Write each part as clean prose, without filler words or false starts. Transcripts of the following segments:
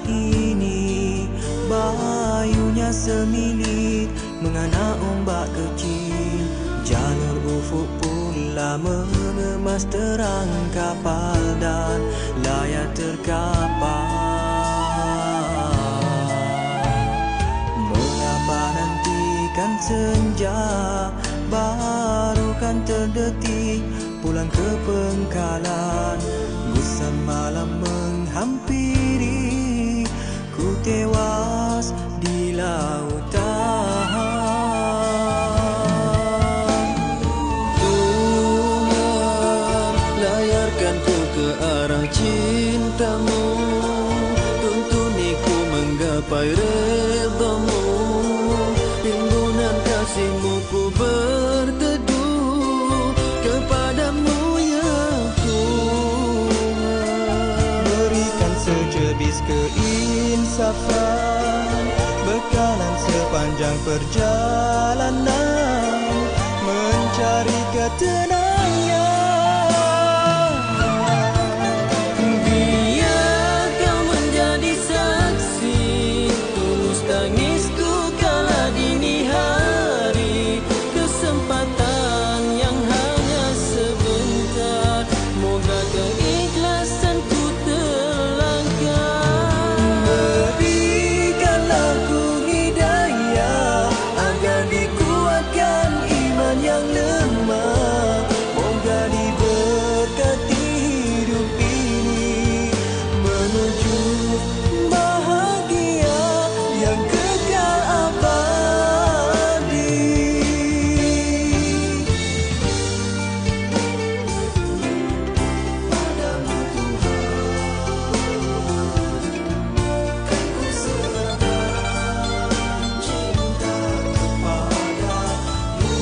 ini bayunya semilit mengana ombak kecil. Jalur ufuk pula mengemas terang kapal dan layar terkapar. Mengapa nantikan senja baru kan terdetik pulang ke pengkalan. Gusar malam menghampiri, ku tewas di lautan. Tuhan, layarkan ku ke arah cintamu, tuntuni ku menggapai redamu. Timbunan kasihmu ku berteduh kepadamu ya Tuhan. Berikan sejebis keinsafan, bekalan sepanjang perjalanan mencari ketenangan. Biar kau menjadi saksi tulus tangisku kala dini hari. Kesempatan yang hanya sebentar, moga keikhlasanku terlangkah. Berikanlah ku hidayah agar dikuatkan iman yang lemah. Moga diberkati hidup ini menuju bahagia yang kekal abadi. Padamu Tuhan, kan ku serahkan cinta kepadamu.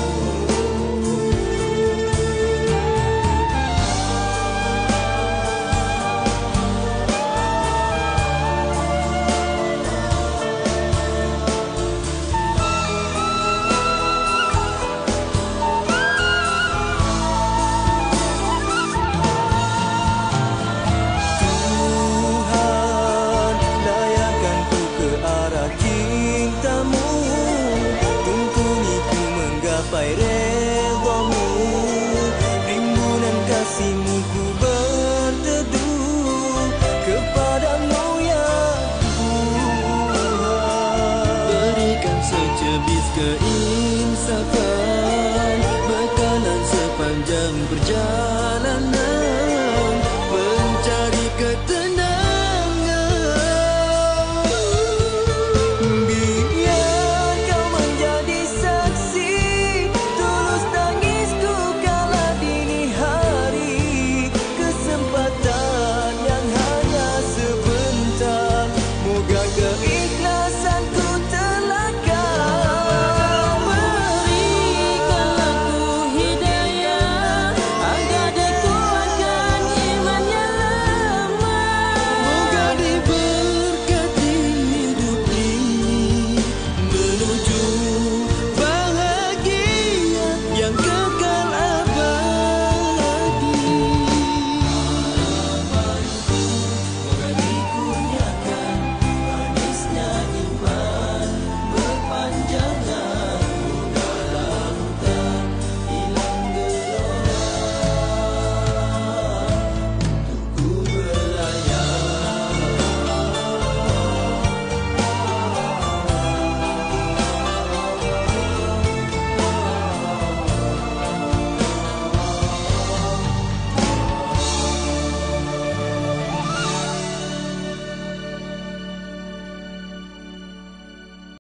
Tuhan, layarkan ku ke arah cintamu, tuntuni ku menggapai redamu. Rimbunan kasihmu ku berteduh kepadamu ya Tuhan. Berikan secebis keindahan